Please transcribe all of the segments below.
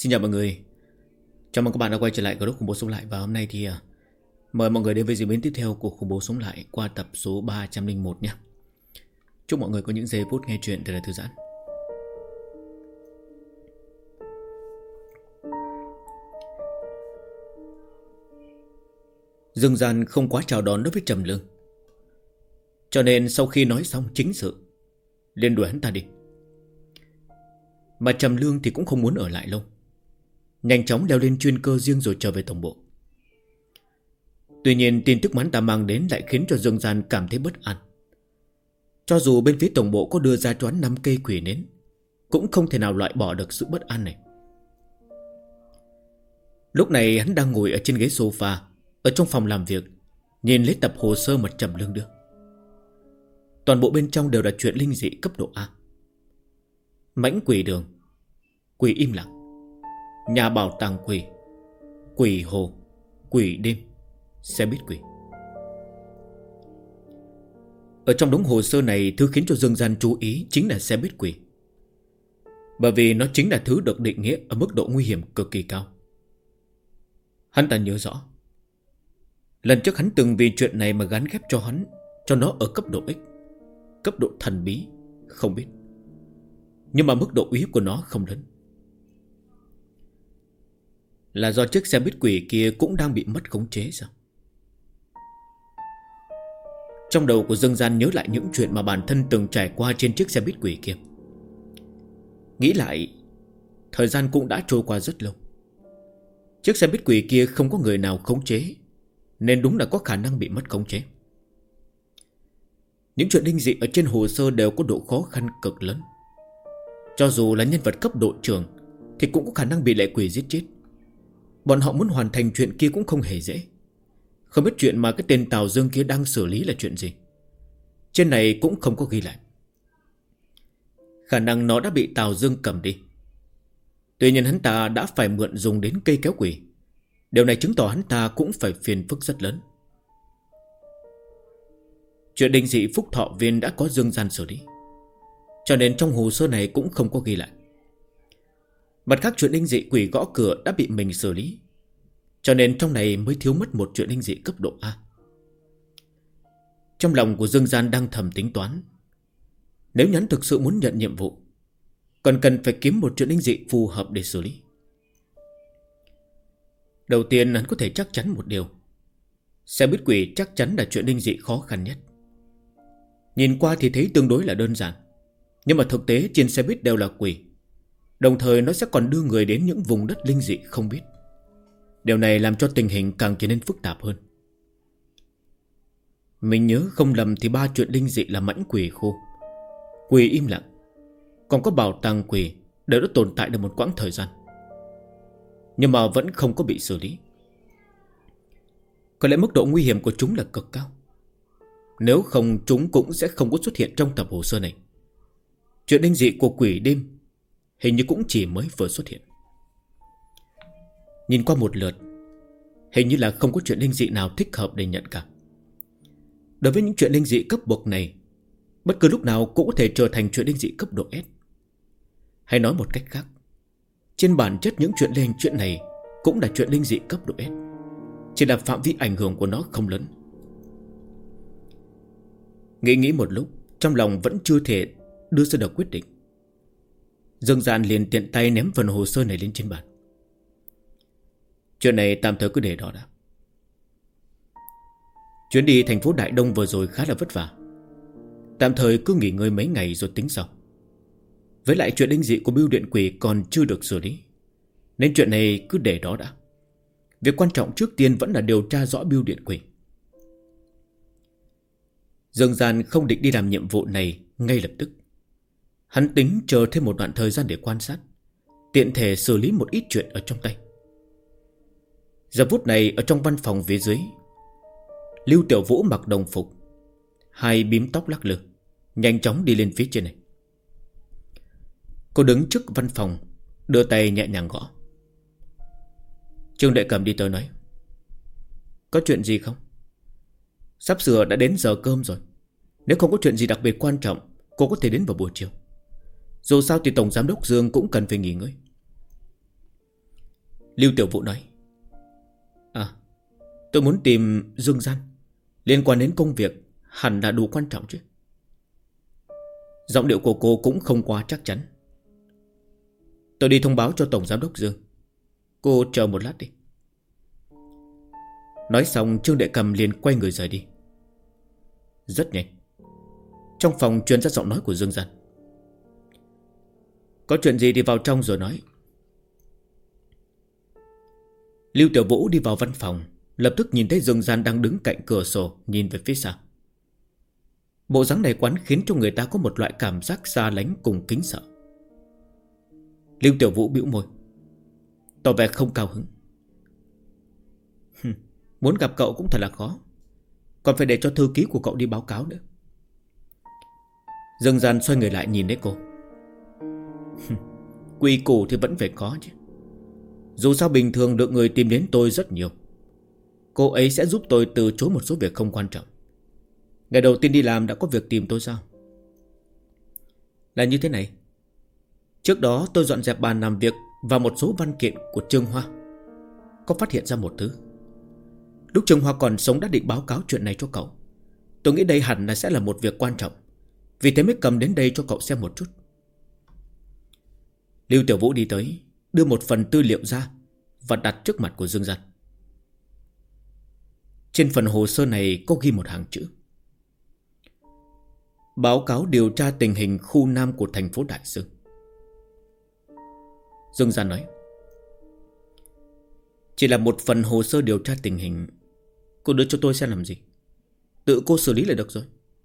Xin chào mọi người. Chào mừng các bạn đã quay trở lại group khủng bố sống lại. Và hôm nay thì mời mọi người đến với diễn biến tiếp theo của khủng bố sống lại qua tập số 301 nhé. Chúc mọi người có những giây phút nghe chuyện thật là thư giãn. Dương Gian không quá chào đón đối với Trầm Lương, cho nên sau khi nói xong chính sự liền đuổi hắn ta đi. Mà Trầm Lương thì cũng không muốn ở lại lâu, nhanh chóng leo lên chuyên cơ riêng rồi trở về tổng bộ. Tuy nhiên tin tức mà hắn ta mang đến lại khiến cho Dương Gian cảm thấy bất an. Cho dù bên phía tổng bộ có đưa ra cho hắn 5 cây quỷ nến, cũng không thể nào loại bỏ được sự bất an này. Lúc này hắn đang ngồi ở trên ghế sofa ở trong phòng làm việc, nhìn lấy tập hồ sơ mà Trầm Lương đưa. Toàn bộ bên trong đều là chuyện linh dị cấp độ A. Mãnh quỷ đường, quỷ im lặng, nhà bảo tàng quỷ, quỷ hồ, quỷ đêm, xe buýt quỷ. Ở trong đống hồ sơ này, thứ khiến cho Dương Gian chú ý chính là xe buýt quỷ, bởi vì nó chính là thứ được định nghĩa ở mức độ nguy hiểm cực kỳ cao. Hắn ta nhớ rõ lần trước hắn từng vì chuyện này mà gắn ghép cho nó ở cấp độ X, cấp độ thần bí, không biết. Nhưng mà mức độ uy hiếp của nó không lớn. Là do chiếc xe buýt quỷ kia cũng đang bị mất khống chế sao? Trong đầu của Dương Gian nhớ lại những chuyện mà bản thân từng trải qua trên chiếc xe buýt quỷ kia. Nghĩ lại, thời gian cũng đã trôi qua rất lâu. Chiếc xe buýt quỷ kia không có người nào khống chế, nên đúng là có khả năng bị mất khống chế. Những chuyện linh dị ở trên hồ sơ đều có độ khó khăn cực lớn. Cho dù là nhân vật cấp độ trưởng thì cũng có khả năng bị lệ quỷ giết chết. Bọn họ muốn hoàn thành chuyện kia cũng không hề dễ. Không biết chuyện mà cái tên Tào Dương kia đang xử lý là chuyện gì. Trên này cũng không có ghi lại. Khả năng nó đã bị Tào Dương cầm đi. Tuy nhiên hắn ta đã phải mượn dùng đến cây kéo quỷ. Điều này chứng tỏ hắn ta cũng phải phiền phức rất lớn. Chuyện đình dị Phúc Thọ Viên đã có Dương Gian xử lý, cho nên trong hồ sơ này cũng không có ghi lại. Mặt khác, chuyện linh dị quỷ gõ cửa đã bị mình xử lý, cho nên trong này mới thiếu mất một chuyện linh dị cấp độ A. Trong lòng của Dương Gian đang thầm tính toán, nếu nhắn thực sự muốn nhận nhiệm vụ, còn cần phải kiếm một chuyện linh dị phù hợp để xử lý. Đầu tiên hắn có thể chắc chắn một điều, xe buýt quỷ chắc chắn là chuyện linh dị khó khăn nhất. Nhìn qua thì thấy tương đối là đơn giản, nhưng mà thực tế trên xe buýt đều là quỷ, đồng thời nó sẽ còn đưa người đến những vùng đất linh dị không biết. Điều này làm cho tình hình càng trở nên phức tạp hơn. Mình nhớ không lầm thì 3 chuyện linh dị là mãnh quỷ khô, quỷ im lặng, còn có bảo tàng quỷ đều đã tồn tại được một quãng thời gian, nhưng mà vẫn không có bị xử lý. Có lẽ mức độ nguy hiểm của chúng là cực cao, nếu không chúng cũng sẽ không có xuất hiện trong tập hồ sơ này. Chuyện linh dị của quỷ đêm hình như cũng chỉ mới vừa xuất hiện. Nhìn qua một lượt, hình như là không có chuyện linh dị nào thích hợp để nhận cả. Đối với những chuyện linh dị cấp bậc này, bất cứ lúc nào cũng có thể trở thành chuyện linh dị cấp độ S. Hay nói một cách khác, trên bản chất những chuyện này cũng là chuyện linh dị cấp độ S, chỉ là phạm vi ảnh hưởng của nó không lớn. Nghĩ một lúc, trong lòng vẫn chưa thể đưa ra được quyết định. Dương Gian liền tiện tay ném phần hồ sơ này lên trên bàn. Chuyện này tạm thời cứ để đó đã. Chuyến đi thành phố Đại Đông vừa rồi khá là vất vả, tạm thời cứ nghỉ ngơi mấy ngày rồi tính sau. Với lại chuyện linh dị của bưu điện quỷ còn chưa được xử lý, nên chuyện này cứ để đó đã. Việc quan trọng trước tiên vẫn là điều tra rõ bưu điện quỷ. Dương Gian không định đi làm nhiệm vụ này ngay lập tức. Hắn tính chờ thêm một đoạn thời gian để quan sát, tiện thể xử lý một ít chuyện ở trong tay. Giờ phút này ở trong văn phòng phía dưới, Lưu Tiểu Vũ mặc đồng phục, hai bím tóc lắc lư, nhanh chóng đi lên phía trên này. Cô đứng trước văn phòng, đưa tay nhẹ nhàng gõ. Trương Đại Cầm đi tới nói, có chuyện gì không? Sắp sửa đã đến giờ cơm rồi, nếu không có chuyện gì đặc biệt quan trọng, cô có thể đến vào buổi chiều. Dù sao thì Tổng Giám đốc Dương cũng cần phải nghỉ ngơi. Lưu Tiểu Vũ nói. À, tôi muốn tìm Dương Gian. Liên quan đến công việc hẳn là đủ quan trọng chứ. Giọng điệu của cô cũng không quá chắc chắn. Tôi đi thông báo cho Tổng Giám đốc Dương. Cô chờ một lát đi. Nói xong Trương Đệ Cầm liền quay người rời đi. Rất nhanh, trong phòng truyền ra giọng nói của Dương Gian. Có chuyện gì thì vào trong rồi nói. Lưu Tiểu Vũ đi vào văn phòng, lập tức nhìn thấy Dương Gian đang đứng cạnh cửa sổ, nhìn về phía xa. Bộ dáng này quán khiến cho người ta có một loại cảm giác xa lánh cùng kính sợ. Lưu Tiểu Vũ bĩu môi, tỏ vẻ không cao hứng. Muốn gặp cậu cũng thật là khó, còn phải để cho thư ký của cậu đi báo cáo nữa. Dương Gian xoay người lại nhìn thấy cô. Quy củ thì vẫn phải có chứ. Dù sao bình thường được người tìm đến tôi rất nhiều. Cô ấy sẽ giúp tôi từ chối một số việc không quan trọng. Ngày đầu tiên đi làm đã có việc tìm tôi sao? Là như thế này. Trước đó tôi dọn dẹp bàn làm việc và một số văn kiện của Trương Hoa. Có phát hiện ra một thứ. Lúc Trương Hoa còn sống đã định báo cáo chuyện này cho cậu. Tôi nghĩ đây hẳn là sẽ là một việc quan trọng, vì thế mới cầm đến đây cho cậu xem một chút. Lưu Tiểu Vũ đi tới, đưa một phần tư liệu ra và đặt trước mặt của Dương Gian. Trên phần hồ sơ này có ghi một hàng chữ: báo cáo điều tra tình hình khu Nam của thành phố Đại Dương. Dương Gian nói: chỉ là một phần hồ sơ điều tra tình hình, cô đưa cho tôi xem làm gì? Tự cô xử lý là được rồi.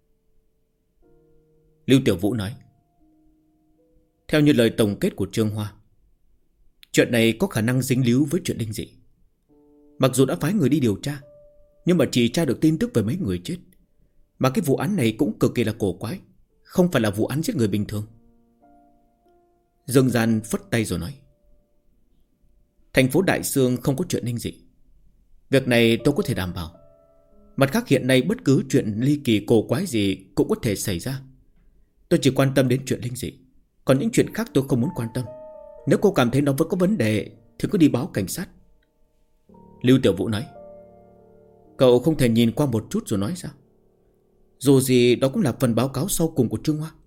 Lưu Tiểu Vũ nói: theo như lời tổng kết của Trương Hoa, chuyện này có khả năng dính líu với chuyện linh dị. Mặc dù đã phái người đi điều tra, nhưng mà chỉ tra được tin tức về mấy người chết. Mà cái vụ án này cũng cực kỳ là cổ quái, không phải là vụ án giết người bình thường. Dương Gian phất tay rồi nói: thành phố Đại Sương không có chuyện linh dị. Việc này tôi có thể đảm bảo. Mặt khác hiện nay bất cứ chuyện ly kỳ cổ quái gì cũng có thể xảy ra. Tôi chỉ quan tâm đến chuyện linh dị, còn những chuyện khác tôi không muốn quan tâm. Nếu cô cảm thấy nó vẫn có vấn đề thì cứ đi báo cảnh sát. Lưu Tiểu Vũ nói: cậu không thể nhìn qua một chút rồi nói sao? Dù gì đó cũng là phần báo cáo sau cùng của Trương Hoa.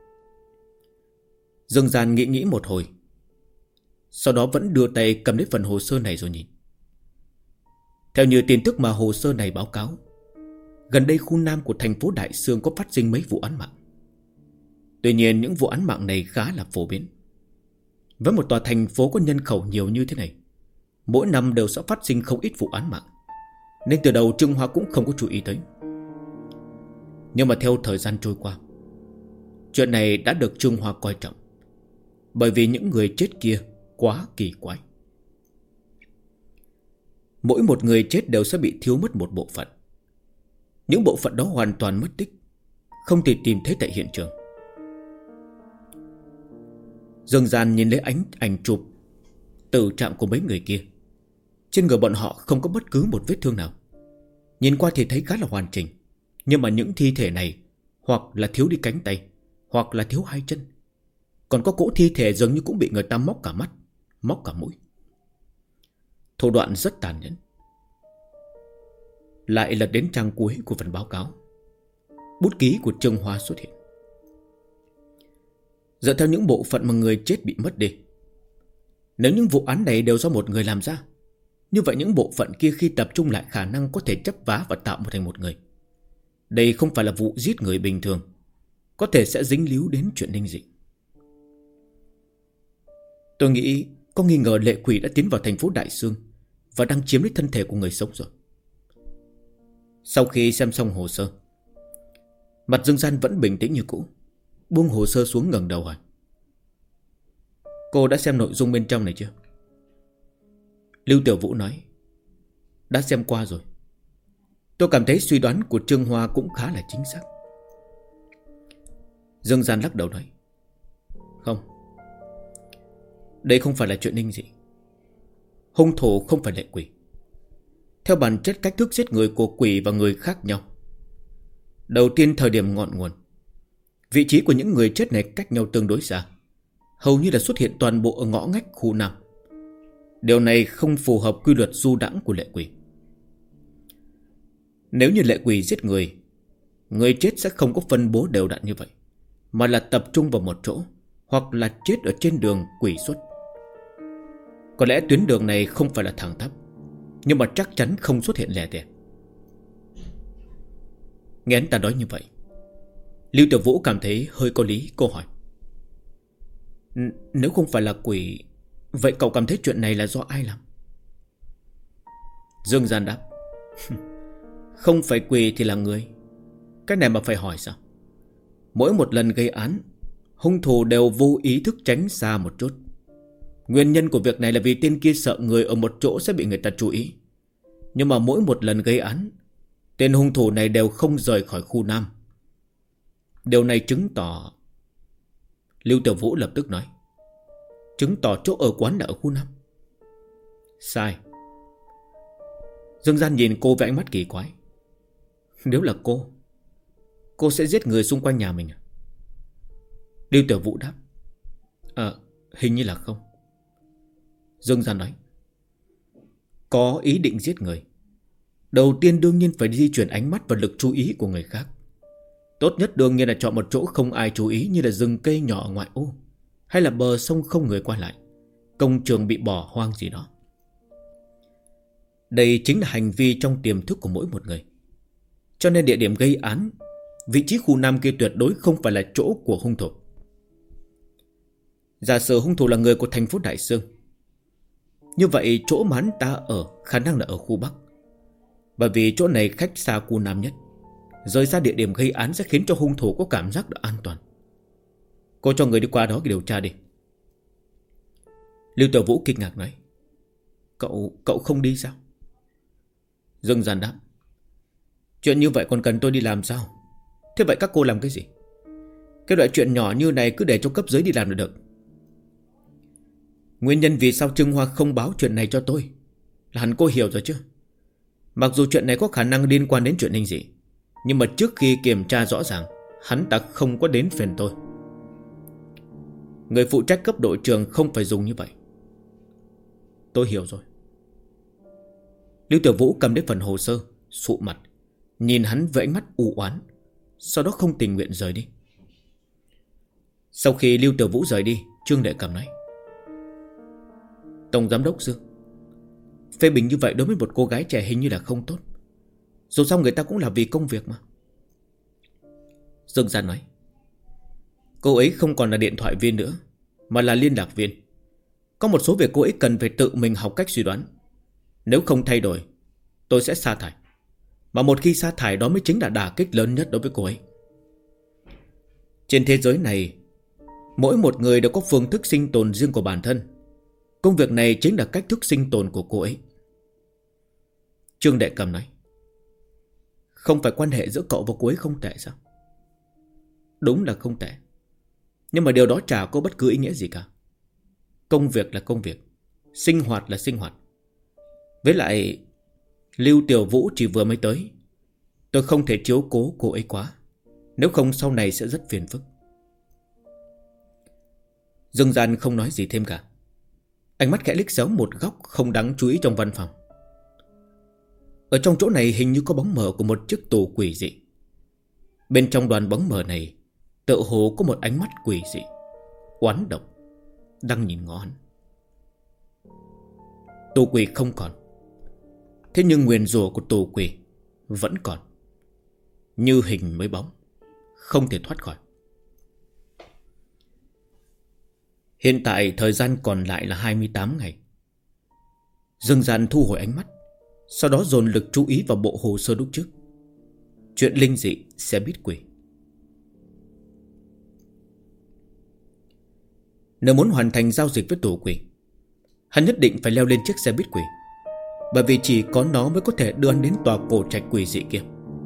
Dương Gian nghĩ một hồi, sau đó vẫn đưa tay cầm lấy phần hồ sơ này rồi nhìn. Theo như tin tức mà hồ sơ này báo cáo, gần đây khu Nam của thành phố Đại Sương có phát sinh mấy vụ án mạng. Tuy nhiên những vụ án mạng này khá là phổ biến. Với một tòa thành phố có nhân khẩu nhiều như thế này, mỗi năm đều sẽ phát sinh không ít vụ án mạng, nên từ đầu Trương Hoa cũng không có chú ý tới. Nhưng mà theo thời gian trôi qua, chuyện này đã được Trương Hoa coi trọng, bởi vì những người chết kia quá kỳ quái. Mỗi một người chết đều sẽ bị thiếu mất một bộ phận. Những bộ phận đó hoàn toàn mất tích, không thể tìm thấy tại hiện trường. Dương Gian nhìn lấy ảnh chụp tử trạng của mấy người kia. Trên người bọn họ không có bất cứ một vết thương nào. Nhìn qua thì thấy khá là hoàn chỉnh, nhưng mà những thi thể này hoặc là thiếu đi cánh tay, hoặc là thiếu hai chân. Còn có cỗ thi thể dường như cũng bị người ta móc cả mắt, móc cả mũi. Thủ đoạn rất tàn nhẫn. Lại lật đến trang cuối của phần báo cáo. Bút ký của Trương Hoa xuất hiện. Dựa theo những bộ phận mà người chết bị mất đi, nếu những vụ án này đều do một người làm ra, như vậy những bộ phận kia khi tập trung lại khả năng có thể chấp vá và tạo thành một người. Đây không phải là vụ giết người bình thường, có thể sẽ dính líu đến chuyện linh dị. Tôi nghĩ có nghi ngờ lệ quỷ đã tiến vào thành phố Đại Sương và đang chiếm lấy thân thể của người sống rồi. Sau khi xem xong hồ sơ, mặt Dương Gian vẫn bình tĩnh như cũ, buông hồ sơ xuống ngẩng đầu hỏi: cô đã xem nội dung bên trong này chưa? Lưu Tiểu Vũ nói: đã xem qua rồi. Tôi cảm thấy suy đoán của Trương Hoa cũng khá là chính xác. Dương Gian lắc đầu nói: không, đây không phải là chuyện linh dị. Hung thủ không phải lệ quỷ. Theo bản chất cách thức giết người của quỷ và người khác nhau. Đầu tiên thời điểm ngọn nguồn, vị trí của những người chết này cách nhau tương đối xa, hầu như là xuất hiện toàn bộ ở ngõ ngách khu Nam. Điều này không phù hợp quy luật du đãng của lệ quỷ. Nếu như lệ quỷ giết người, người chết sẽ không có phân bố đều đặn như vậy, mà là tập trung vào một chỗ, hoặc là chết ở trên đường quỷ xuất. Có lẽ tuyến đường này không phải là thẳng tắp, nhưng mà chắc chắn không xuất hiện lẻ tẻ. Nghe anh ta nói như vậy, Lưu Tiểu Vũ cảm thấy hơi có lý. Cô hỏi: Nếu không phải là quỷ, vậy cậu cảm thấy chuyện này là do ai làm? Dương Gian đáp: Không phải quỷ thì là người. Cái này mà phải hỏi sao? Mỗi một lần gây án, hung thủ đều vô ý thức tránh xa một chút. Nguyên nhân của việc này là vì tên kia sợ người ở một chỗ sẽ bị người ta chú ý. Nhưng mà mỗi một lần gây án, tên hung thủ này đều không rời khỏi khu Nam. Điều này chứng tỏ... Lưu Tiểu Vũ lập tức nói: Chứng tỏ chỗ ở quán là ở khu Nam. Sai. Dương Gian nhìn cô với ánh mắt kỳ quái. Nếu là cô sẽ giết người xung quanh nhà mình à? Lưu Tiểu Vũ đáp: Hình như là không. Dương Gian nói: Có ý định giết người, đầu tiên đương nhiên phải di chuyển ánh mắt và lực chú ý của người khác. Tốt nhất đương nhiên là chọn một chỗ không ai chú ý, như là rừng cây nhỏ ở ngoại ô, hay là bờ sông không người qua lại, công trường bị bỏ hoang gì đó. Đây chính là hành vi trong tiềm thức của mỗi một người. Cho nên địa điểm gây án, vị trí khu Nam kia tuyệt đối không phải là chỗ của hung thủ. Giả sử hung thủ là người của thành phố Đại Sương, như vậy chỗ mà hắn ta ở khả năng là ở khu Bắc, bởi vì chỗ này cách xa khu Nam nhất. Rời ra địa điểm gây án sẽ khiến cho hung thủ có cảm giác được an toàn. Cô cho người đi qua đó điều tra đi. Lưu Tiểu Vũ kinh ngạc nói: Cậu không đi sao? Dương Gian đáp: Chuyện như vậy còn cần tôi đi làm sao? Thế vậy các cô làm cái gì? Cái loại chuyện nhỏ như này cứ để cho cấp dưới đi làm là được. Nguyên nhân vì sao Trương Hoa không báo chuyện này cho tôi là hẳn cô hiểu rồi chứ. Mặc dù chuyện này có khả năng liên quan đến chuyện Ninh Dị, nhưng mà trước khi kiểm tra rõ ràng, hắn ta không có đến phiền tôi. Người phụ trách cấp đội trưởng không phải dùng như vậy. Tôi hiểu rồi. Lưu Tiểu Vũ cầm đến phần hồ sơ, sụ mặt, nhìn hắn với ánh mắt u oán, sau đó không tình nguyện rời đi. Sau khi Lưu Tiểu Vũ rời đi, Trương Đệ Cầm nói: Tổng giám đốc Dương, phê bình như vậy đối với một cô gái trẻ hình như là không tốt. Dù sao người ta cũng là vì công việc mà. Dương Gian nói: Cô ấy không còn là điện thoại viên nữa, mà là liên lạc viên. Có một số việc cô ấy cần phải tự mình học cách suy đoán. Nếu không thay đổi, tôi sẽ sa thải. Mà một khi sa thải, đó mới chính là đả kích lớn nhất đối với cô ấy. Trên thế giới này, mỗi một người đều có phương thức sinh tồn riêng của bản thân. Công việc này chính là cách thức sinh tồn của cô ấy. Trương Đệ Cầm nói: Không phải quan hệ giữa cậu và cô ấy không tệ sao? Đúng là không tệ, nhưng mà điều đó chả có bất cứ ý nghĩa gì cả. Công việc là công việc, sinh hoạt là sinh hoạt. Với lại Lưu Tiểu Vũ chỉ vừa mới tới, tôi không thể chiếu cố cô ấy quá, nếu không sau này sẽ rất phiền phức. Dương Gian không nói gì thêm cả. Ánh mắt khẽ liếc xéo một góc không đáng chú ý trong văn phòng. Ở trong chỗ này hình như có bóng mờ của một chiếc tù quỷ dị. Bên trong đoàn bóng mờ này tựa hồ có một ánh mắt quỷ dị, oán độc, đang nhìn ngó hắn. Tù quỷ không còn, thế nhưng nguyền rủa của tù quỷ vẫn còn, như hình với bóng, không thể thoát khỏi. Hiện tại thời gian còn lại là 28 ngày. Dương Gian thu hồi ánh mắt, sau đó dồn lực chú ý vào bộ hồ sơ lúc trước. Chuyện linh dị xe buýt quỷ. Nếu muốn hoàn thành giao dịch với tù quỷ, hắn nhất định phải leo lên chiếc xe buýt quỷ, bởi vì chỉ có nó mới có thể đưa hắn đến tòa cổ trạch quỷ dị kia.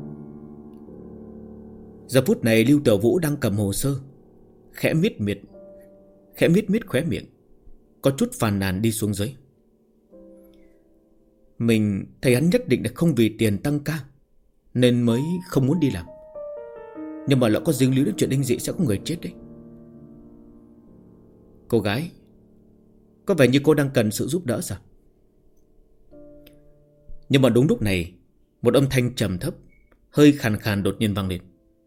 Giờ phút này Lưu Tiểu Vũ đang cầm hồ sơ, khẽ miết miết khóe miệng, có chút phàn nàn đi xuống dưới. Mình thấy hắn nhất định là không vì tiền tăng ca nên mới không muốn đi làm, nhưng mà lỡ có dính líu đến chuyện linh dị sẽ có người chết đấy. Cô gái, Có vẻ như cô đang cần sự giúp đỡ sao? Nhưng mà đúng lúc này, một âm thanh trầm thấp, hơi khàn khàn đột nhiên vang lên.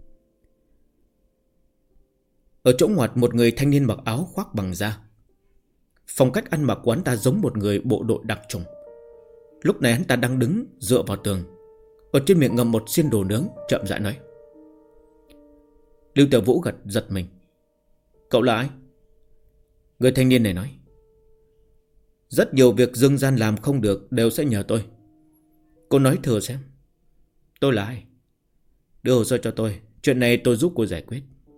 Ở chỗ ngoặt, một người thanh niên mặc áo khoác bằng da. Phong cách ăn mặc của hắn ta giống một người bộ đội đặc chủng. Lúc này hắn ta đang đứng dựa vào tường, ở trên miệng ngậm một xiên đồ nướng, chậm rãi nói. Lưu Tiểu Vũ giật mình. Cậu là ai? Người thanh niên này nói. Rất nhiều việc Dương Gian làm không được đều sẽ nhờ tôi. Cô nói thừa xem. Tôi là ai? Đưa hồ sơ cho tôi. Chuyện này tôi giúp cô giải quyết.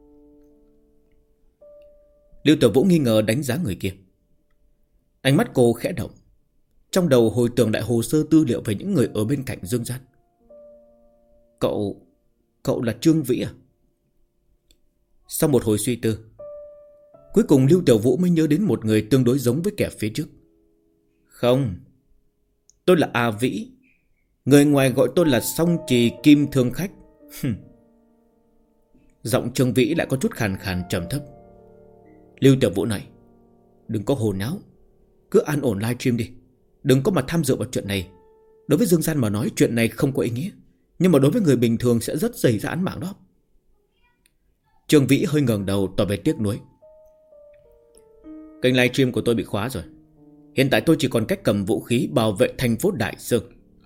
Lưu Tiểu Vũ nghi ngờ đánh giá người kia. Ánh mắt cô khẽ động. Trong đầu hồi tưởng lại hồ sơ tư liệu về những người ở bên cạnh Dương Gian. Cậu là Trương Vĩ à? Sau một hồi suy tư, cuối cùng Lưu Tiểu Vũ mới nhớ đến một người tương đối giống với kẻ phía trước. Không, tôi là A Vĩ. Người ngoài gọi tôi là Song Trì Kim Thương Khách. Giọng Trương Vĩ lại có chút khàn khàn trầm thấp. Lưu Tiểu Vũ nói, đừng có hồ nháo, cứ an ổn livestream đi, đừng có mà tham dự vào chuyện này. Đối với Dương Gian mà nói, chuyện này không có ý nghĩa, nhưng mà đối với người bình thường sẽ rất dày ra án mạng đó. Trương Vĩ hơi ngẩng đầu tỏ vẻ tiếc nuối. Kênh livestream của tôi bị khóa rồi. Hiện tại tôi chỉ còn cách cầm vũ khí bảo vệ thành phố Đại Sơn.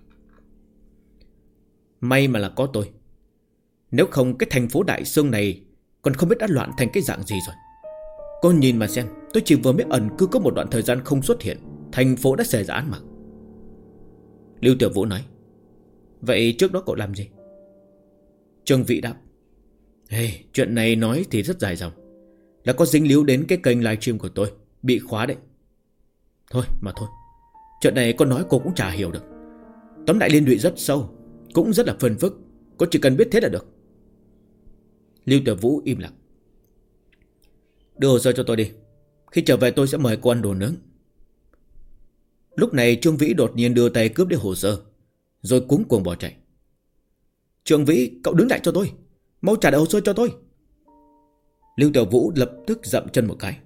May mà là có tôi. Nếu không cái thành phố Đại Sơn này còn không biết đã loạn thành cái dạng gì rồi. Cô nhìn mà xem, tôi chỉ vừa mới ẩn cư có một đoạn thời gian không xuất hiện, thành phố đã xảy ra án mạng. Lưu Tiểu Vũ nói. Vậy trước đó cậu làm gì? Trương Vĩ đáp. Chuyện này nói thì rất dài dòng, là có dính líu đến cái kênh livestream của tôi, bị khóa đấy. Thôi, chuyện này con nói cô cũng chả hiểu được. Tóm lại liên lụy rất sâu, cũng rất là phiền phức. Cô chỉ cần biết thế là được. Lưu Tiểu Vũ im lặng. Đưa hồ sơ cho tôi đi. Khi trở về tôi sẽ mời cô ăn đồ nướng. Lúc này Trương Vĩ đột nhiên đưa tay cướp đi hồ sơ, rồi cuống cuồng bỏ chạy. Trương Vĩ, cậu đứng lại cho tôi, mau trả lại hồ sơ cho tôi. Lưu Tiểu Vũ lập tức dậm chân một cái.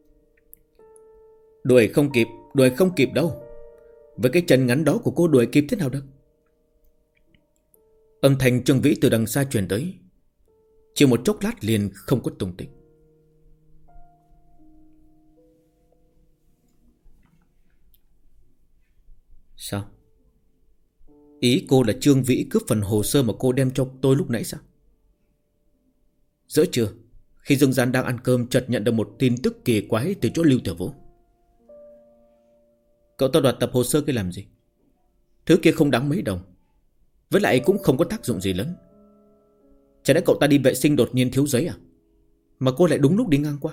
Đuổi không kịp đâu. Với cái chân ngắn đó của cô đuổi kịp thế nào được? Âm thanh Trương Vĩ từ đằng xa truyền tới. Chỉ một chốc lát liền không có tung tích. Sao? Ý cô là Trương Vĩ cướp phần hồ sơ mà cô đem cho tôi lúc nãy sao? Giữa trưa, khi Dương Gian đang ăn cơm, chợt nhận được một tin tức kỳ quái từ chỗ Lưu Tiểu Vũ. Cậu ta đoạt tập hồ sơ kia làm gì? Thứ kia không đáng mấy đồng, với lại cũng không có tác dụng gì lớn. Chả lẽ cậu ta đi vệ sinh đột nhiên thiếu giấy à? Mà cô lại đúng lúc đi ngang qua.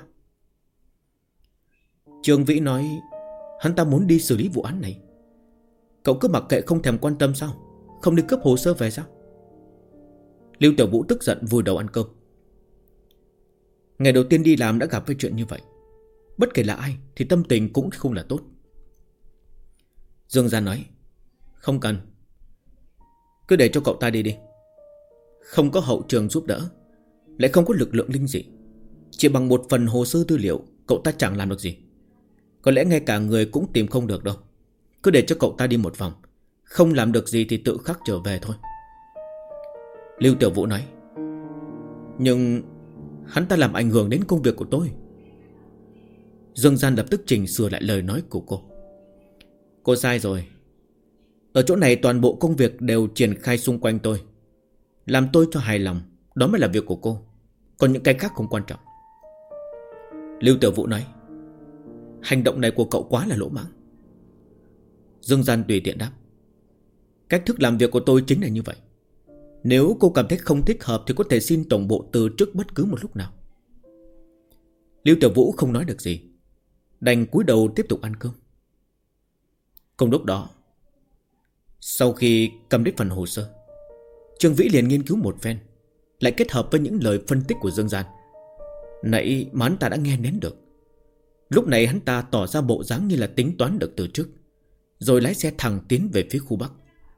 Trương Vĩ nói hắn ta muốn đi xử lý vụ án này. Cậu cứ mặc kệ không thèm quan tâm sao? Không đi cướp hồ sơ về sao? Lưu Tiểu Vũ tức giận vùi đầu ăn cơm. Ngày đầu tiên đi làm đã gặp với chuyện như vậy, bất kể là ai thì tâm tình cũng không là tốt. Dương Gian nói. Không cần, cứ để cho cậu ta đi đi. Không có hậu trường giúp đỡ, lại không có lực lượng linh dị, chỉ bằng một phần hồ sơ tư liệu cậu ta chẳng làm được gì. Có lẽ ngay cả người cũng tìm không được đâu. Cứ để cho cậu ta đi một vòng, không làm được gì thì tự khắc trở về thôi. Lưu Tiểu Vũ nói. Nhưng hắn ta làm ảnh hưởng đến công việc của tôi. Dương Gian lập tức chỉnh sửa lại lời nói của cô. Cô sai rồi. Ở chỗ này toàn bộ công việc đều triển khai xung quanh tôi. Làm tôi cho hài lòng, đó mới là việc của cô. Còn những cái khác không quan trọng. Lưu Tiểu Vũ nói. Hành động này của cậu quá là lỗ mãng. Dương Gian tùy tiện đáp. Cách thức làm việc của tôi chính là như vậy. Nếu cô cảm thấy không thích hợp thì có thể xin tổng bộ từ chức bất cứ một lúc nào. Lưu Tiểu Vũ không nói được gì, đành cúi đầu tiếp tục ăn cơm. Cùng lúc đó, sau khi cầm đến phần hồ sơ, Trương Vĩ liền nghiên cứu một phen, lại kết hợp với những lời phân tích của Dương Gian nãy mà hắn ta đã nghe nén được. Lúc này hắn ta tỏ ra bộ dáng như là tính toán được từ trước, rồi lái xe thẳng tiến về phía khu Bắc.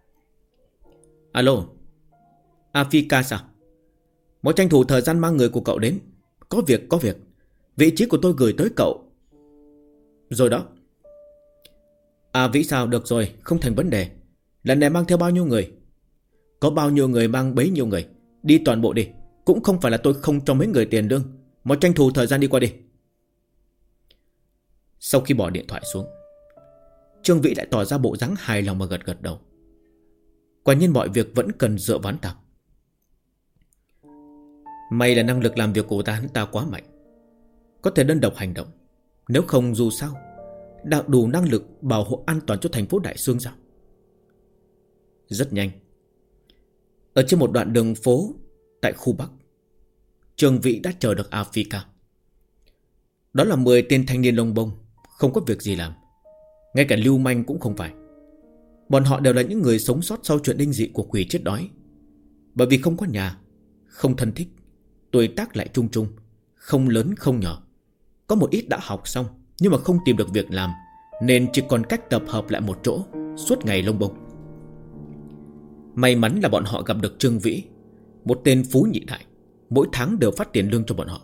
Alo, Africa sao? Mau tranh thủ thời gian mang người của cậu đến. Có việc. Vị trí của tôi gửi tới cậu rồi đó. À Vĩ sao, được rồi, không thành vấn đề. Lần này mang theo bao nhiêu người? Có bao nhiêu người mang bấy nhiêu người. Đi toàn bộ đi. Cũng không phải là tôi không cho mấy người tiền lương, mà tranh thủ thời gian đi qua đi. Sau khi bỏ điện thoại xuống, Trương Vĩ lại tỏ ra bộ dáng hài lòng mà gật gật đầu. Quả nhiên mọi việc vẫn cần dựa vào hắn ta. May là năng lực làm việc của hắn ta quá mạnh, có thể đơn độc hành động. Nếu không dù sao đã đủ năng lực bảo hộ an toàn cho thành phố Đại Xương sao? Rất nhanh, ở trên một đoạn đường phố tại khu Bắc, Trương Vĩ đã chờ được Africa. Đó là 10 tên thanh niên lông bông, không có việc gì làm, ngay cả lưu manh cũng không phải. Bọn họ đều là những người sống sót sau chuyện linh dị của quỷ chết đói. Bởi vì không có nhà, không thân thích, tuổi tác lại trung trung, không lớn không nhỏ. Có một ít đã học xong nhưng mà không tìm được việc làm, nên chỉ còn cách tập hợp lại một chỗ suốt ngày lông bông. May mắn là bọn họ gặp được Trương Vĩ, một tên phú nhị đại, mỗi tháng đều phát tiền lương cho bọn họ.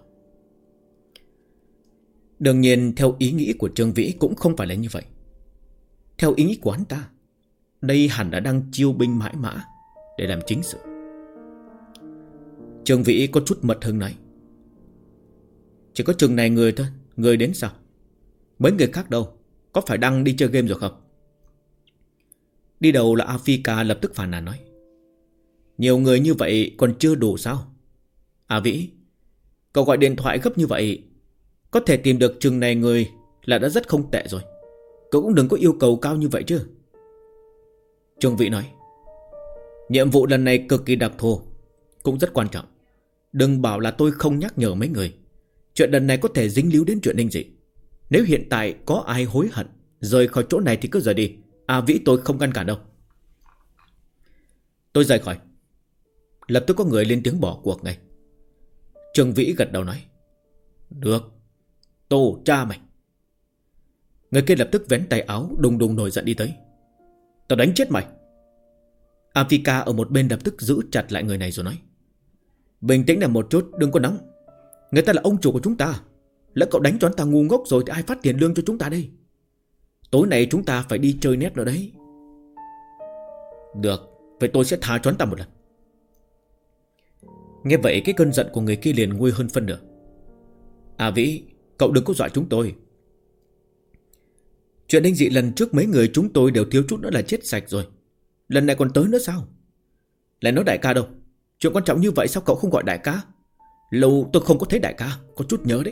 Đương nhiên theo ý nghĩ của Trương Vĩ cũng không phải là như vậy. Theo ý nghĩ của hắn ta, đây hẳn đã đang chiêu binh mãi mã để làm chính sự. Trương Vĩ có chút mật hứng nói: chỉ có chừng này người thôi, người đến sao? Mấy người khác đâu? Có phải đang đi chơi game rồi không? Đi đầu là Africa lập tức phàn nàn nói: nhiều người như vậy còn chưa đủ sao? À Vĩ, cậu gọi điện thoại gấp như vậy, có thể tìm được chừng này người là đã rất không tệ rồi. Cậu cũng đừng có yêu cầu cao như vậy chứ. Trương Vĩ nói: nhiệm vụ lần này cực kỳ đặc thù, cũng rất quan trọng. Đừng bảo là tôi không nhắc nhở mấy người. Chuyện lần này có thể dính líu đến chuyện linh dị. Nếu hiện tại có ai hối hận rời khỏi chỗ này thì cứ rời đi. À Vĩ, tôi không ngăn cản đâu. Tôi rời khỏi. Lập tức có người lên tiếng bỏ cuộc ngay. Trương Vĩ gật đầu nói: được, tổ cha mày. Người kia lập tức vén tay áo, đùng đùng nổi giận đi tới. Tao đánh chết mày. Africa ở một bên lập tức giữ chặt lại người này rồi nói: bình tĩnh là một chút, đừng có nóng. Người ta là ông chủ của chúng ta. Lỡ cậu đánh cho anh ta ngu ngốc rồi thì ai phát tiền lương cho chúng ta đây? Tối nay chúng ta phải đi chơi nét nữa đấy. Được, vậy tôi sẽ tha cho anh ta một lần. Nghe vậy cái cơn giận của người kia liền nguôi hơn phân nửa. À Vĩ, cậu đừng có dọa chúng tôi. Chuyện linh dị lần trước mấy người chúng tôi đều thiếu chút nữa là chết sạch rồi. Lần này còn tới nữa sao? Lại nói đại ca đâu? Chuyện quan trọng như vậy sao cậu không gọi đại ca? Lâu tôi không có thấy đại ca, có chút nhớ đấy.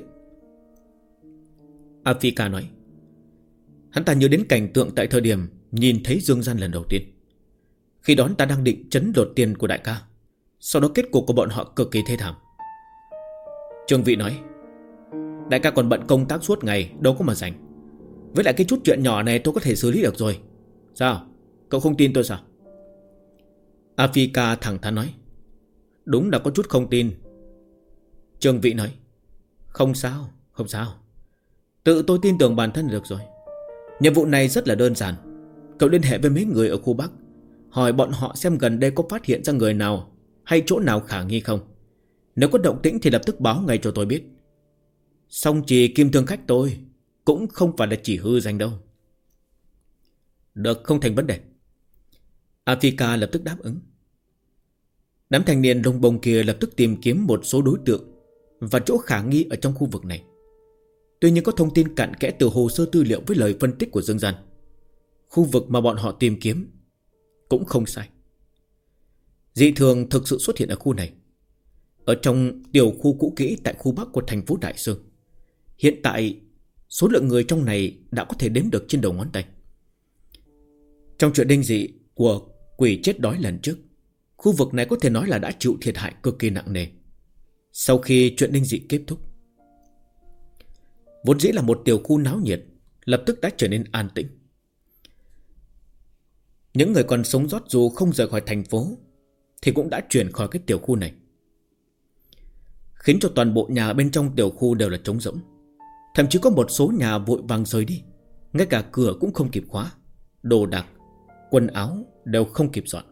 Africa nói. Hắn ta nhớ đến cảnh tượng tại thời điểm nhìn thấy Dương Gian lần đầu tiên. Khi đó hắn ta đang định trấn lột tiền của đại ca. Sau đó kết cục của bọn họ cực kỳ thê thảm. Trương Vĩ nói: đại ca còn bận công tác suốt ngày, đâu có mà rảnh. Với lại cái chút chuyện nhỏ này tôi có thể xử lý được rồi. Sao? Cậu không tin tôi sao? Africa thẳng thắn nói: đúng là có chút không tin. Trương Vĩ nói: không sao, không sao. Tự tôi tin tưởng bản thân được rồi. Nhiệm vụ này rất là đơn giản. Cậu liên hệ với mấy người ở khu Bắc, hỏi bọn họ xem gần đây có phát hiện ra người nào hay chỗ nào khả nghi không. Nếu có động tĩnh thì lập tức báo ngay cho tôi biết. Song chỉ kim thương khách tôi cũng không phải là chỉ hư danh đâu. Được, không thành vấn đề. Africa lập tức đáp ứng. Đám thanh niên lông bông kia lập tức tìm kiếm một số đối tượng và chỗ khả nghi ở trong khu vực này. Tuy nhiên có thông tin cặn kẽ từ hồ sơ tư liệu với lời phân tích của Dương Gian. Khu vực mà bọn họ tìm kiếm cũng không sai. Dị thường thực sự xuất hiện ở khu này, ở trong tiểu khu cũ kỹ tại khu Bắc của thành phố Đại Sương. Hiện tại số lượng người trong này đã có thể đếm được trên đầu ngón tay. Trong chuyện linh dị của quỷ chết đói lần trước, khu vực này có thể nói là đã chịu thiệt hại cực kỳ nặng nề. Sau khi chuyện linh dị kết thúc, vốn dĩ là một tiểu khu náo nhiệt lập tức đã trở nên an tĩnh. Những người còn sống sót dù không rời khỏi thành phố thì cũng đã chuyển khỏi cái tiểu khu này, khiến cho toàn bộ nhà bên trong tiểu khu đều là trống rỗng. Thậm chí có một số nhà vội vàng rời đi, ngay cả cửa cũng không kịp khóa, đồ đạc, quần áo đều không kịp dọn.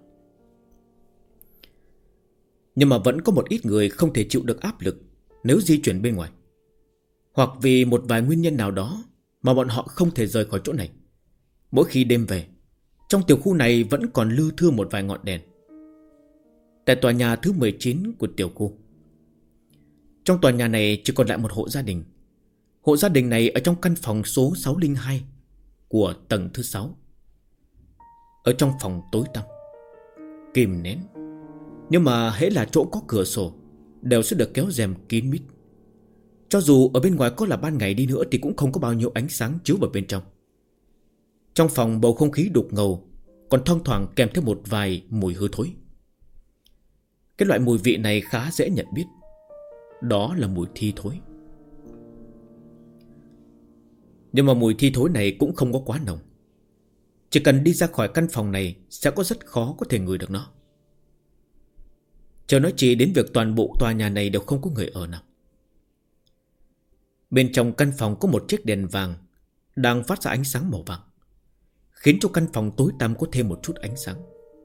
Nhưng mà vẫn có một ít người không thể chịu được áp lực nếu di chuyển bên ngoài, hoặc vì một vài nguyên nhân nào đó mà bọn họ không thể rời khỏi chỗ này. Mỗi khi đêm về, trong tiểu khu này vẫn còn lư thưa một vài ngọn đèn. Tại tòa nhà thứ 19 của tiểu khu, trong tòa nhà này chỉ còn lại một hộ gia đình. Hộ gia đình này ở trong căn phòng số 602 của tầng thứ 6. Ở trong phòng tối tăm, kìm nén, nhưng mà hễ là chỗ có cửa sổ đều sẽ được kéo rèm kín mít. Cho dù ở bên ngoài có là ban ngày đi nữa thì cũng không có bao nhiêu ánh sáng chiếu vào bên trong. Trong phòng bầu không khí đục ngầu, còn thoang thoảng kèm theo một vài mùi hư thối. Cái loại mùi vị này khá dễ nhận biết. Đó là mùi thi thối. Nhưng mà mùi thi thối này cũng không có quá nồng. Chỉ cần đi ra khỏi căn phòng này sẽ có rất khó có thể ngửi được nó. Chờ nói chỉ đến việc toàn bộ tòa nhà này đều không có người ở nào. Bên trong căn phòng có một chiếc đèn vàng đang phát ra ánh sáng màu vàng, khiến cho căn phòng tối tăm có thêm một chút ánh sáng.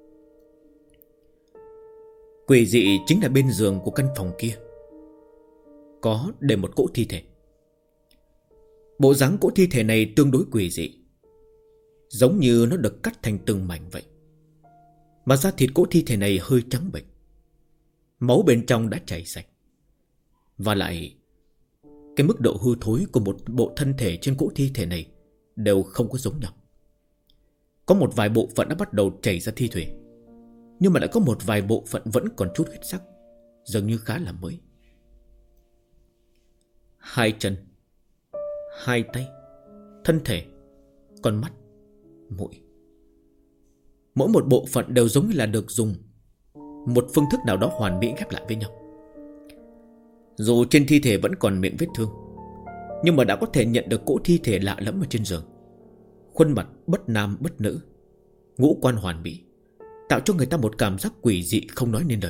Quỷ dị chính là bên giường của căn phòng kia có để một cỗ thi thể. Bộ dáng cỗ thi thể này tương đối quỷ dị, giống như nó được cắt thành từng mảnh vậy. Mà da thịt cỗ thi thể này hơi trắng bệch, máu bên trong đã chảy sạch. Và lại cái mức độ hư thối của một bộ thân thể trên cỗ thi thể này đều không có giống nhau. Có một vài bộ phận đã bắt đầu chảy ra thi thủy, nhưng mà lại có một vài bộ phận vẫn còn chút huyết sắc, dường như khá là mới. Hai chân, hai tay, thân thể, con mắt, mũi, mỗi một bộ phận đều giống như là được dùng một phương thức nào đó hoàn mỹ ghép lại với nhau. Dù trên thi thể vẫn còn miệng vết thương, nhưng mà đã có thể nhận được cỗ thi thể lạ lẫm ở trên giường. Khuôn mặt bất nam bất nữ, ngũ quan hoàn mỹ, tạo cho người ta một cảm giác quỷ dị không nói nên lời.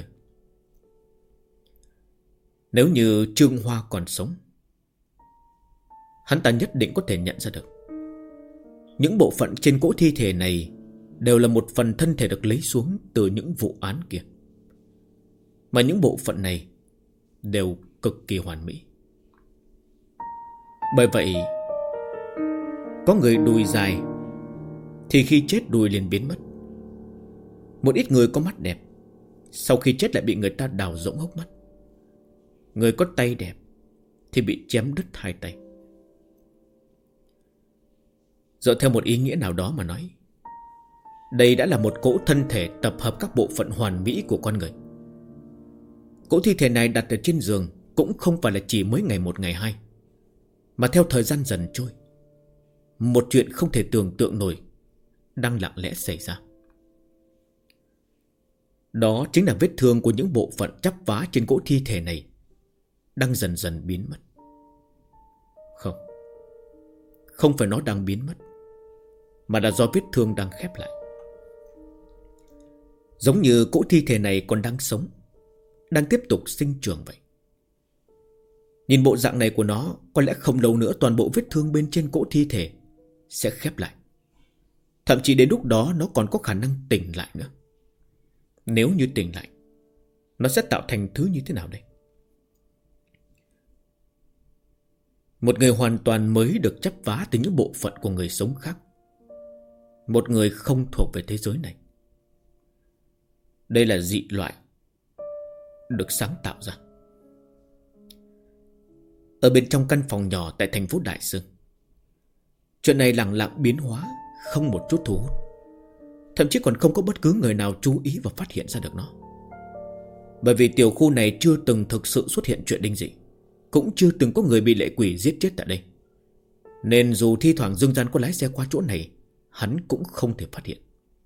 Nếu như Trương Hoa còn sống, hắn ta nhất định có thể nhận ra được. Những bộ phận trên cỗ thi thể này đều là một phần thân thể được lấy xuống từ những vụ án kia. Mà những bộ phận này đều cực kỳ hoàn mỹ. Bởi vậy, có người đùi dài thì khi chết đùi liền biến mất. Một ít người có mắt đẹp, sau khi chết lại bị người ta đào rỗng hốc mắt. Người có tay đẹp thì bị chém đứt hai tay. Dựa theo một ý nghĩa nào đó mà nói, đây đã là một cỗ thân thể tập hợp các bộ phận hoàn mỹ của con người. Cỗ thi thể này đặt ở trên giường cũng không phải là chỉ mới ngày một ngày hai, mà theo thời gian dần trôi, một chuyện không thể tưởng tượng nổi đang lặng lẽ xảy ra. Đó chính là vết thương của những bộ phận chắp vá trên cỗ thi thể này đang dần dần biến mất. Không phải nó đang biến mất, mà là do vết thương đang khép lại. Giống như cỗ thi thể này còn đang sống, đang tiếp tục sinh trưởng vậy. Nhìn bộ dạng này của nó, có lẽ không lâu nữa toàn bộ vết thương bên trên cỗ thi thể sẽ khép lại. Thậm chí đến lúc đó nó còn có khả năng tỉnh lại nữa. Nếu như tỉnh lại, nó sẽ tạo thành thứ như thế nào đây? Một người hoàn toàn mới được chắp vá từ những bộ phận của người sống khác. Một người không thuộc về thế giới này. Đây là dị loại được sáng tạo ra. Ở bên trong căn phòng nhỏ tại thành phố Đại Sương, chuyện này lặng lặng biến hóa, không một chút thu hút. Thậm chí còn không có bất cứ người nào chú ý và phát hiện ra được nó. Bởi vì tiểu khu này chưa từng thực sự xuất hiện chuyện đinh dị, cũng chưa từng có người bị lệ quỷ giết chết tại đây. Nên dù thi thoảng Dương Gian có lái xe qua chỗ này, hắn cũng không thể phát hiện.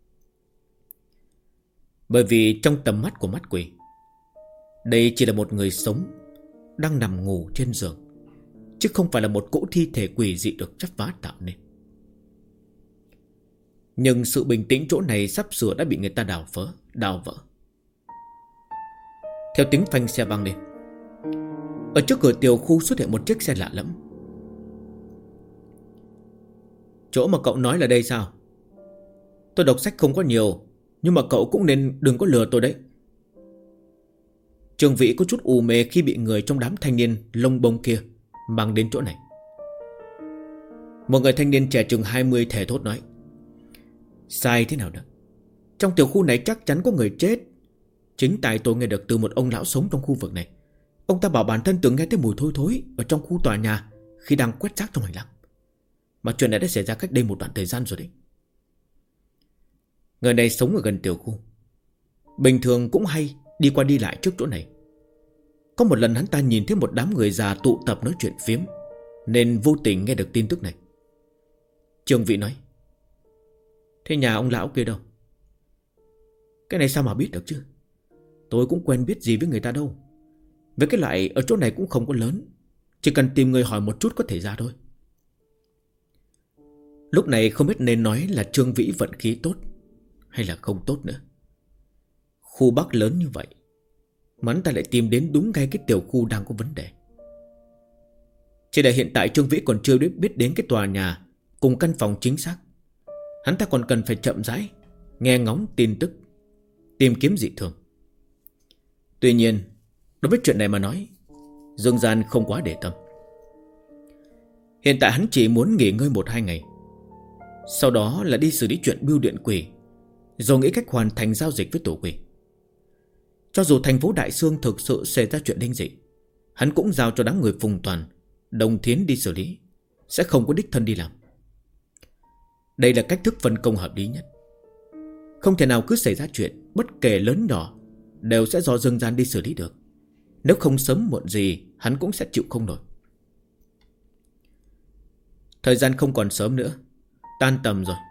Bởi vì trong tầm mắt của mắt quỷ, đây chỉ là một người sống đang nằm ngủ trên giường, chứ không phải là một cỗ thi thể quỷ dị được chắp vá tạo nên. Nhưng sự bình tĩnh chỗ này sắp sửa đã bị người ta đào vỡ. Theo tiếng phanh xe vang lên, ở trước cửa tiểu khu xuất hiện một chiếc xe lạ lẫm. Chỗ mà cậu nói là đây sao? Tôi đọc sách không có nhiều, nhưng mà cậu cũng nên đừng có lừa tôi đấy. Trường Vĩ có chút u mê khi bị người trong đám thanh niên lông bông kia mang đến chỗ này. Một người thanh niên trẻ chừng 20 thề thốt nói: Sai thế nào được? Trong tiểu khu này chắc chắn có người chết. Chính tại tôi nghe được từ một ông lão sống trong khu vực này. Ông ta bảo bản thân từng nghe thấy mùi thối thối ở trong khu tòa nhà khi đang quét rác trong hành lang. Mà chuyện này đã xảy ra cách đây một đoạn thời gian rồi đấy. Người này sống ở gần tiểu khu, bình thường cũng hay đi qua đi lại trước chỗ này. Có một lần hắn ta nhìn thấy một đám người già tụ tập nói chuyện phiếm, nên vô tình nghe được tin tức này. Trương Vĩ nói: thế nhà ông lão kia đâu? Cái này sao mà biết được chứ? Tôi cũng quen biết gì với người ta đâu. Với cái loại ở chỗ này cũng không có lớn, chỉ cần tìm người hỏi một chút có thể ra thôi. Lúc này không biết nên nói là Trương Vĩ vận khí tốt hay là không tốt nữa. Khu Bắc lớn như vậy mà hắn ta lại tìm đến đúng ngay cái tiểu khu đang có vấn đề. Chỉ là hiện tại Trương Vĩ còn chưa biết đến cái tòa nhà cùng căn phòng chính xác. Hắn ta còn cần phải chậm rãi nghe ngóng tin tức, tìm kiếm dị thường. Tuy nhiên, đối với chuyện này mà nói, Dương Gian không quá để tâm. Hiện tại hắn chỉ muốn nghỉ ngơi 1-2 ngày, sau đó là đi xử lý chuyện bưu điện quỷ, rồi nghĩ cách hoàn thành giao dịch với tổ quỷ. Cho dù thành phố Đại Xương thực sự xảy ra chuyện linh dị, hắn cũng giao cho đám người Phùng Toàn, Đồng Thiến đi xử lý, sẽ không có đích thân đi làm. Đây là cách thức phân công hợp lý nhất. Không thể nào cứ xảy ra chuyện bất kể lớn nhỏ đều sẽ do Dương Gian đi xử lý được. Nếu không sớm muộn gì hắn cũng sẽ chịu không nổi. Thời gian không còn sớm nữa, tan tầm rồi.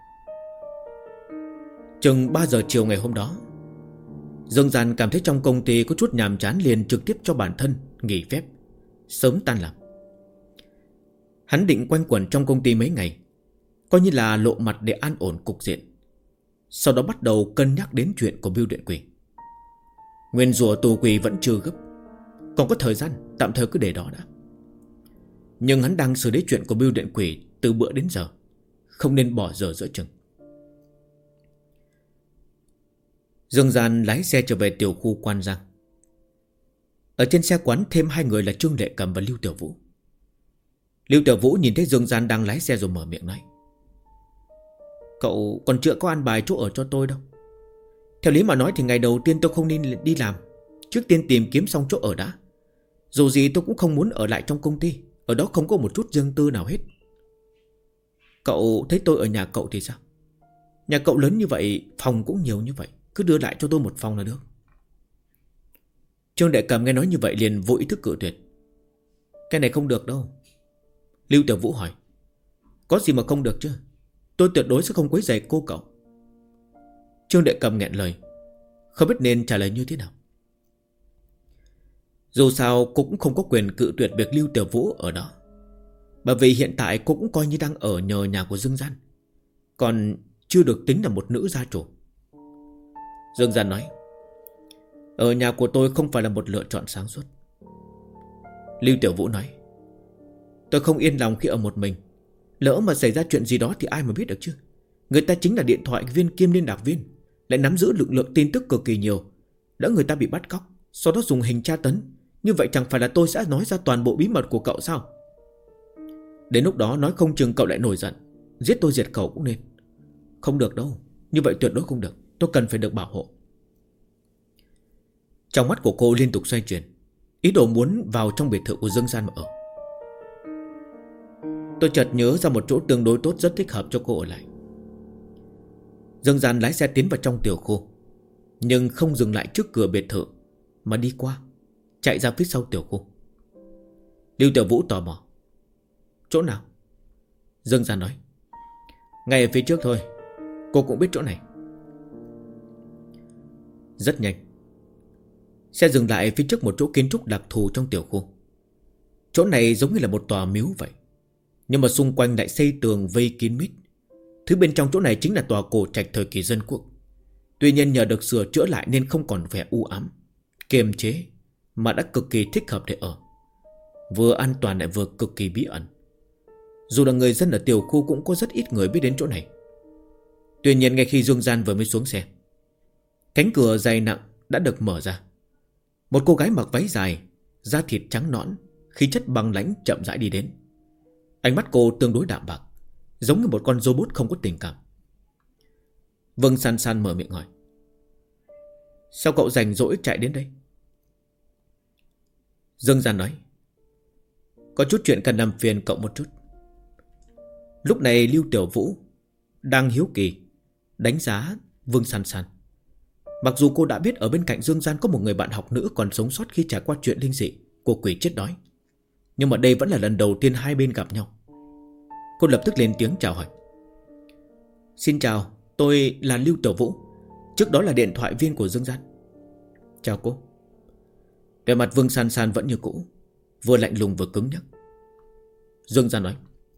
Chừng 3 giờ chiều ngày hôm đó, Dương Gian cảm thấy trong công ty có chút nhàm chán, liền trực tiếp cho bản thân nghỉ phép, sớm tan làm. Hắn định quanh quẩn trong công ty mấy ngày, coi như là lộ mặt để an ổn cục diện. Sau đó bắt đầu cân nhắc đến chuyện của bưu điện quỷ. Nguyên rủa tù quỷ vẫn chưa gấp, còn có thời gian, tạm thời cứ để đó đã. Nhưng hắn đang xử lý chuyện của bưu điện quỷ từ bữa đến giờ, không nên bỏ giờ giữa chừng. Dương Gian lái xe trở về tiểu khu Quan Giang. Ở trên xe quán thêm 2 người là Trương Lệ Cầm và Lưu Tiểu Vũ. Lưu Tiểu Vũ nhìn thấy Dương Gian đang lái xe rồi mở miệng nói: cậu còn chưa có an bài chỗ ở cho tôi đâu. Theo lý mà nói thì ngày đầu tiên tôi không nên đi làm, trước tiên tìm kiếm xong chỗ ở đã. Dù gì tôi cũng không muốn ở lại trong công ty, ở đó không có một chút riêng tư nào hết. Cậu thấy tôi ở nhà cậu thì sao? Nhà cậu lớn như vậy, phòng cũng nhiều như vậy, cứ đưa lại cho tôi một phòng là được. Trương Đại Cầm nghe nói như vậy liền vô ý thức cự tuyệt: cái này không được đâu. Lưu Tiểu Vũ hỏi: có gì mà không được chứ? Tôi tuyệt đối sẽ không quấy rầy cô cậu. Trương Đại Cầm nghẹn lời, không biết nên trả lời như thế nào. Dù sao cô cũng không có quyền cự tuyệt việc Lưu Tiểu Vũ ở đó, bởi vì hiện tại cô cũng coi như đang ở nhờ nhà của Dương Gian, còn chưa được tính là một nữ gia chủ. Dương Gian nói: ở nhà của tôi không phải là một lựa chọn sáng suốt. Lưu Tiểu Vũ nói: tôi không yên lòng khi ở một mình. Lỡ mà xảy ra chuyện gì đó thì ai mà biết được chứ? Người ta chính là điện thoại viên kiêm liên lạc viên, lại nắm giữ lực lượng tin tức cực kỳ nhiều. Lỡ người ta bị bắt cóc, sau đó dùng hình tra tấn, như vậy chẳng phải là tôi sẽ nói ra toàn bộ bí mật của cậu sao? Đến lúc đó nói không chừng cậu lại nổi giận, giết tôi diệt cậu cũng nên. Không được đâu, như vậy tuyệt đối không được. Tôi cần phải được bảo hộ. Trong mắt của cô liên tục xoay chuyển, ý đồ muốn vào trong biệt thự của Dương Gian mà ở. Tôi chợt nhớ ra một chỗ tương đối tốt, rất thích hợp cho cô ở lại. Dương Gian lái xe tiến vào trong tiểu khu, nhưng không dừng lại trước cửa biệt thự, mà đi qua, chạy ra phía sau tiểu khu. Lưu Tiểu Vũ tò mò: chỗ nào? Dương Gian nói: ngay ở phía trước thôi, cô cũng biết chỗ này. Rất nhanh, xe dừng lại phía trước một chỗ kiến trúc đặc thù trong tiểu khu. Chỗ này giống như là một tòa miếu vậy, nhưng mà xung quanh lại xây tường vây kín mít. Thứ bên trong chỗ này chính là tòa cổ trạch thời kỳ dân quốc. Tuy nhiên nhờ được sửa chữa lại nên không còn vẻ u ám, kiềm chế, mà đã cực kỳ thích hợp để ở. Vừa an toàn lại vừa cực kỳ bí ẩn. Dù là người dân ở tiểu khu cũng có rất ít người biết đến chỗ này. Tuy nhiên ngay khi Dương Gian vừa mới xuống xe, cánh cửa dày nặng đã được mở ra. Một cô gái mặc váy dài, da thịt trắng nõn, khí chất băng lãnh chậm rãi đi đến. Ánh mắt cô tương đối đạm bạc, giống như một con robot không có tình cảm. Vương San San mở miệng hỏi: sao cậu rảnh rỗi chạy đến đây? Dương Gian nói: có chút chuyện cần làm phiền cậu một chút. Lúc này Lưu Tiểu Vũ đang hiếu kỳ đánh giá Vương San San. Mặc dù cô đã biết ở bên cạnh Dương Gian có một người bạn học nữ còn sống sót khi trải qua chuyện linh dị của quỷ chết đói, nhưng mà đây vẫn là lần đầu tiên hai bên gặp nhau. Cô lập tức lên tiếng chào hỏi: xin chào, tôi là Lưu Tiểu Vũ, trước đó là điện thoại viên của Dương Gian. Chào cô. Vẻ mặt Vương San San vẫn như cũ, vừa lạnh lùng vừa cứng nhắc. Dương Gian nói: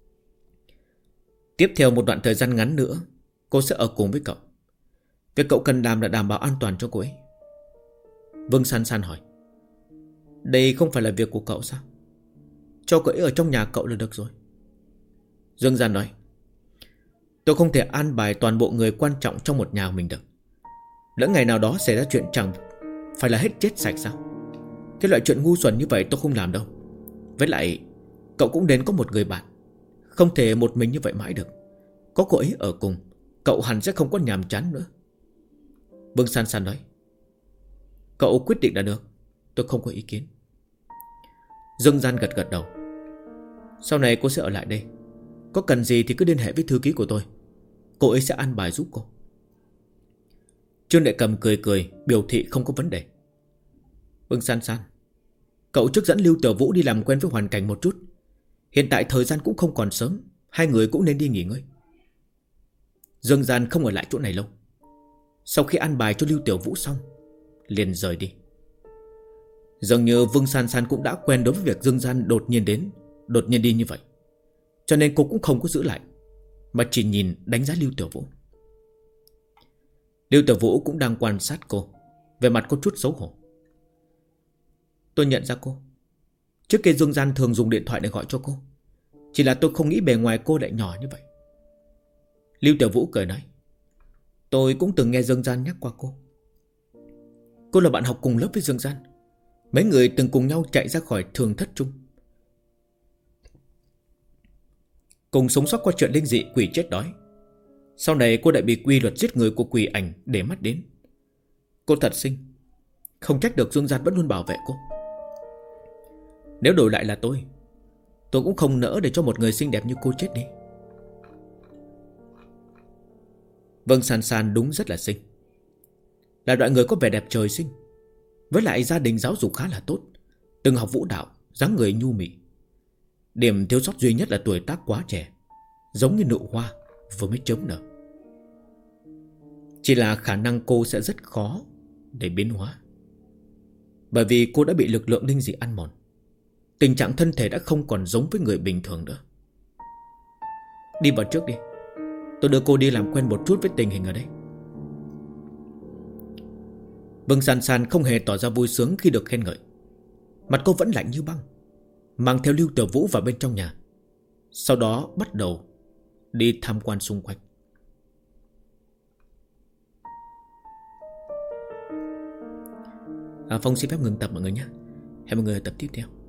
tiếp theo một đoạn thời gian ngắn nữa cô sẽ ở cùng với cậu. Việc cậu cần làm là đảm bảo an toàn cho cô ấy. Vương San San hỏi: đây không phải là việc của cậu sao? Cho cô ấy ở trong nhà cậu là được rồi. Dương Gian nói: tôi không thể an bài toàn bộ người quan trọng trong một nhà mình được. Lỡ ngày nào đó xảy ra chuyện chẳng phải là hết chết sạch sao? Cái loại chuyện ngu xuẩn như vậy tôi không làm đâu. Với lại cậu cũng đến có một người bạn, không thể một mình như vậy mãi được. Có cô ấy ở cùng, cậu hẳn sẽ không có nhàm chán nữa. Vương San San nói: cậu quyết định là được, tôi không có ý kiến. Dương Gian gật gật đầu: sau này cô sẽ ở lại đây, có cần gì thì cứ liên hệ với thư ký của tôi, cô ấy sẽ an bài giúp cô. Trương Đại Cầm cười cười biểu thị không có vấn đề. Vương San San, cậu trước dẫn Lưu Tiểu Vũ đi làm quen với hoàn cảnh một chút. Hiện tại thời gian cũng không còn sớm, hai người cũng nên đi nghỉ ngơi. Dương Gian không ở lại chỗ này lâu. Sau khi an bài cho Lưu Tiểu Vũ xong, liền rời đi. Dường như Vương San San cũng đã quen đối với việc Dương Gian đột nhiên đến, đột nhiên đi như vậy, cho nên cô cũng không có giữ lại, mà chỉ nhìn đánh giá Lưu Tiểu Vũ. Lưu Tiểu Vũ cũng đang quan sát cô, về mặt có chút xấu hổ. Tôi nhận ra cô. Trước kia Dương Gian thường dùng điện thoại để gọi cho cô, chỉ là tôi không nghĩ bề ngoài cô lại nhỏ như vậy. Lưu Tiểu Vũ cười nói: tôi cũng từng nghe Dương Gian nhắc qua cô. Cô là bạn học cùng lớp với Dương Gian, mấy người từng cùng nhau chạy ra khỏi thường thất trung, cùng sống sót qua chuyện linh dị quỷ chết đói. Sau này cô lại bị quy luật giết người của quỷ ảnh để mắt đến. Cô thật xinh, không trách được Dương Gian vẫn luôn bảo vệ cô. Nếu đổi lại là tôi cũng không nỡ để cho một người xinh đẹp như cô chết đi. Vâng, San San đúng rất là xinh, là loại người có vẻ đẹp trời sinh. Với lại gia đình giáo dục khá là tốt, từng học vũ đạo, dáng người nhu mị. Điểm thiếu sót duy nhất là tuổi tác quá trẻ, giống như nụ hoa vừa mới chớm nở. Chỉ là khả năng cô sẽ rất khó để biến hóa, bởi vì cô đã bị lực lượng linh dị ăn mòn. Tình trạng thân thể đã không còn giống với người bình thường nữa. Đi vào trước đi, tôi đưa cô đi làm quen một chút với tình hình ở đây. Vương San San không hề tỏ ra vui sướng khi được khen ngợi. Mặt cô vẫn lạnh như băng, mang theo Lưu Tiểu Vũ vào bên trong nhà, sau đó bắt đầu đi tham quan xung quanh. Phong xin phép ngừng tập mọi người nhé. Hẹn mọi người ở tập tiếp theo.